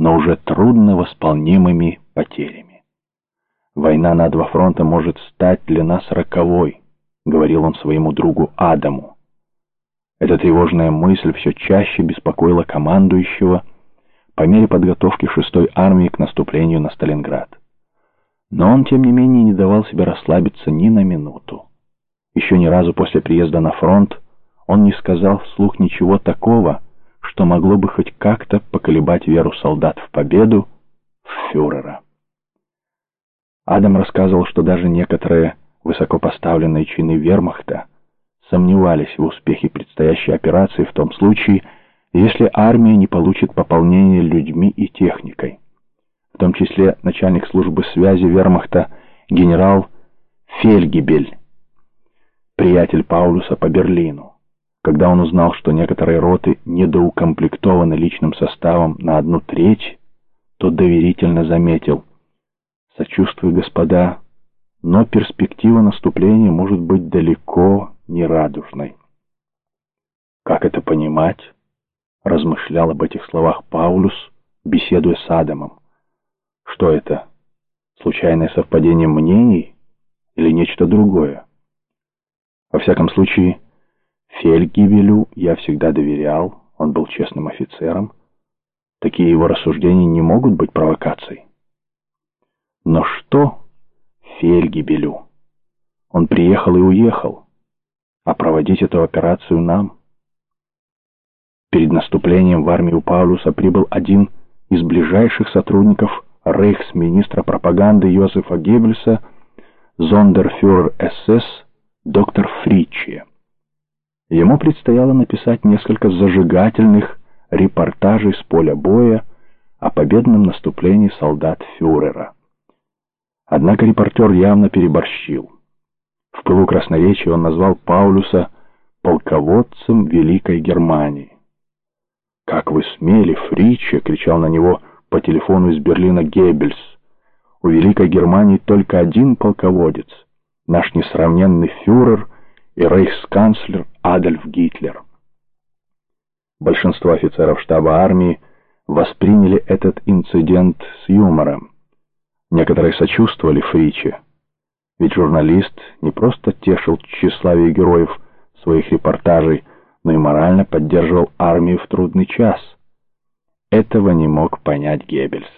но уже трудно восполнимыми потерями. «Война на два фронта может стать для нас роковой», — говорил он своему другу Адаму. Эта тревожная мысль все чаще беспокоила командующего по мере подготовки 6-й армии к наступлению на Сталинград. Но он, тем не менее, не давал себе расслабиться ни на минуту. Еще ни разу после приезда на фронт он не сказал вслух ничего такого, что могло бы хоть как-то поколебать веру солдат в победу, в фюрера. Адам рассказывал, что даже некоторые высокопоставленные чины вермахта сомневались в успехе предстоящей операции в том случае, если армия не получит пополнение людьми и техникой. В том числе начальник службы связи вермахта генерал Фельгебель, приятель Паулюса по Берлину. Когда он узнал, что некоторые роты недоукомплектованы личным составом на 1/3, то доверительно заметил: «Сочувствую, господа, но перспектива наступления может быть далеко не радужной». «Как это понимать?» — размышлял об этих словах Паулюс, беседуя с Адамом. «Что это? Случайное совпадение мнений или нечто другое? Во всяком случае, Фельгебелю я всегда доверял, он был честным офицером. Такие его рассуждения не могут быть провокацией». Но что Фельгебелю? Он приехал и уехал, а проводить эту операцию нам. Перед наступлением в армию Паулюса прибыл один из ближайших сотрудников рейхсминистра пропаганды Йозефа Геббельса, зондерфюрер СС доктор Фриче. Ему предстояло написать несколько зажигательных репортажей с поля боя о победном наступлении солдат фюрера. Однако репортер явно переборщил. В пылу красноречия он назвал Паулюса полководцем Великой Германии. «Как вы смели, Фриче!» — кричал на него по телефону из Берлина Геббельс. «У Великой Германии только один полководец, наш несравненный фюрер и рейхсканцлер Адольф Гитлер». Большинство офицеров штаба армии восприняли этот инцидент с юмором. Некоторые сочувствовали Фриче, ведь журналист не просто тешил тщеславие героев своих репортажей, но и морально поддерживал армию в трудный час. Этого не мог понять Геббельс.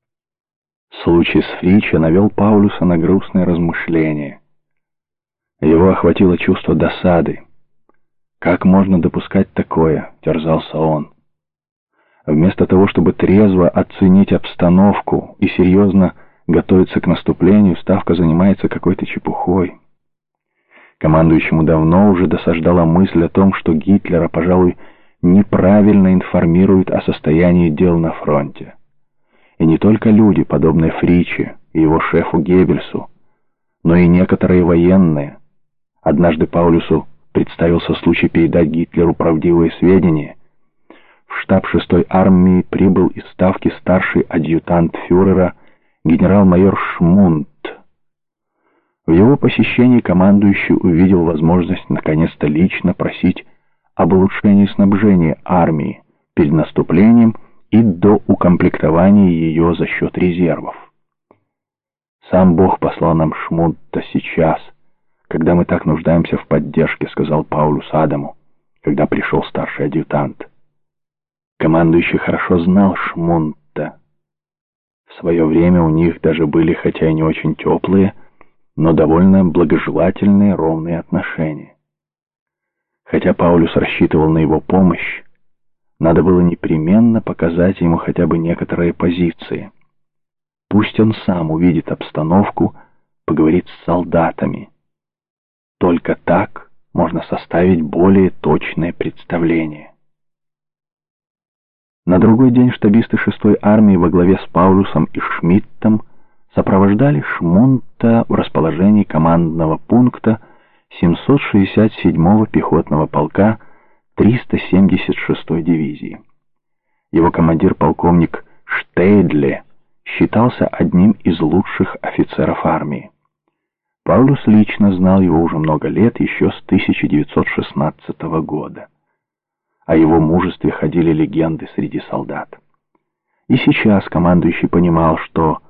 Случай с Фриче навел Паулюса на грустные размышления. Его охватило чувство досады. «Как можно допускать такое?» — терзался он. Вместо того, чтобы трезво оценить обстановку и серьезно готовиться к наступлению, Ставка занимается какой-то чепухой. Командующему давно уже досаждала мысль о том, что Гитлера, пожалуй, неправильно информируют о состоянии дел на фронте. И не только люди, подобные Фриче и его шефу Геббельсу, но и некоторые военные. Однажды Паулюсу представился случай передать Гитлеру правдивые сведения. В штаб 6-й армии прибыл из Ставки старший адъютант фюрера генерал-майор Шмунд. В его посещении командующий увидел возможность наконец-то лично просить об улучшении снабжения армии перед наступлением и до укомплектования ее за счет резервов. «Сам Бог послал нам Шмунда сейчас, когда мы так нуждаемся в поддержке», — сказал Паулюс Адаму, когда пришел старший адъютант. Командующий хорошо знал Шмунда. В свое время у них даже были, хотя и не очень теплые, но довольно благожелательные ровные отношения. Хотя Паулюс рассчитывал на его помощь, надо было непременно показать ему хотя бы некоторые позиции. Пусть он сам увидит обстановку, поговорит с солдатами. Только так можно составить более точное представление. На другой день штабисты 6-й армии во главе с Паулюсом и Шмидтом сопровождали Шмунда в расположении командного пункта 767-го пехотного полка 376-й дивизии. Его командир полковник Штейдле считался одним из лучших офицеров армии. Паулюс лично знал его уже много лет, еще с 1916 года. О его мужестве ходили легенды среди солдат. И сейчас командующий понимал, что